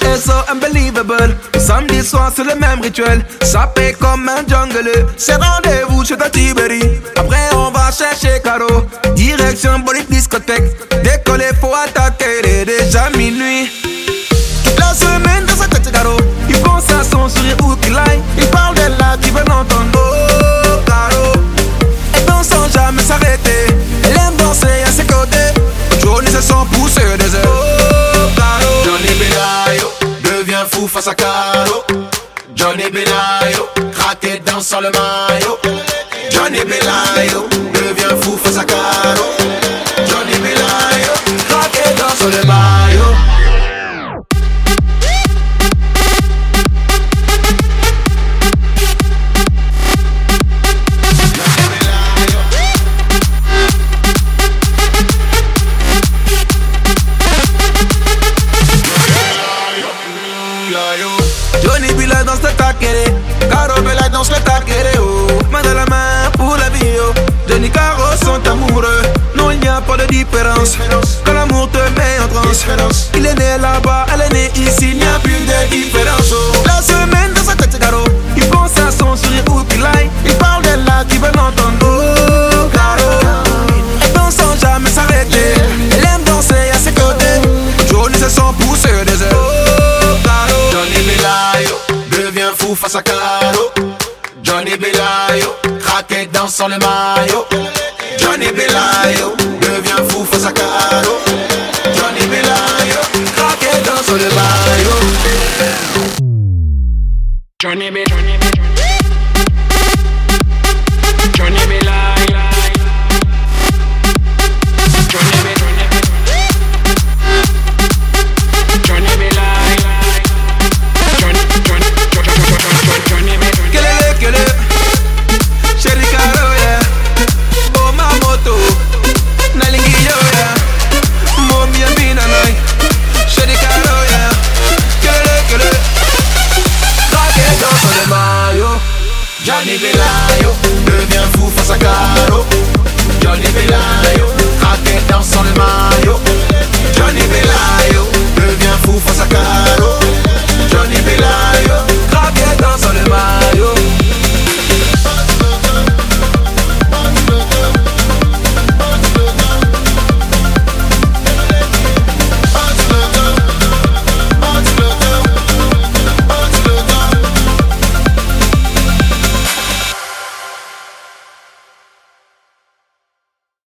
C'est so unbelievable. Samedi soir c'est le même rituel. Sapé comme un jungle. C'est rendez-vous chez ta Tiberi. Après on va chercher Caro. Direction Bolide discothèque. Décoller faut attaquer. Il est déjà minuit. Toute la semaine dans sa tête Caro. Il pense à son sourire ou qu'il aille. Il parle d'elle là qui veut l'entendre. Oh Caro. Elle danse sans jamais s'arrêter. Elle aime danser à ses côtés. Johnny se sent pousser des ailes. Oh Caro. Johnny Belayo devient fou face à Caro. Johnny Belayo craqué dans sans le maillot. Johnny Belayo devient fou face à Caro. Johnny Belayo craqué dans sans le maillot. Johnny Belayo danse le taquere. Caro Belayo danse le taquere. Oh, main dans la main pour la vie. Oh. Johnny Caro sont amoureux. Non, il n'y a pas de différence. Quand l'amour te met en transe. Il est né là-bas, elle est née ici. Il n'y a plus de différence. Oh. La semaine dans sa tête, Caro. Il pense à son sourire ou qu'il aille. Il parle d'elle là qui veut l'entendre. Oh, Caro. Elle danse sans jamais s'arrêter. Elle aime danser à ses côtés. Johnny se sent pousser des ailes. Johnny Belayo devient fou face à Caro. Johnny Belayo craqué dans sans le maillot. Johnny Belayo devient fou face à Caro. Johnny Belayo craqué dans sans le maillot. Johnny Belayo.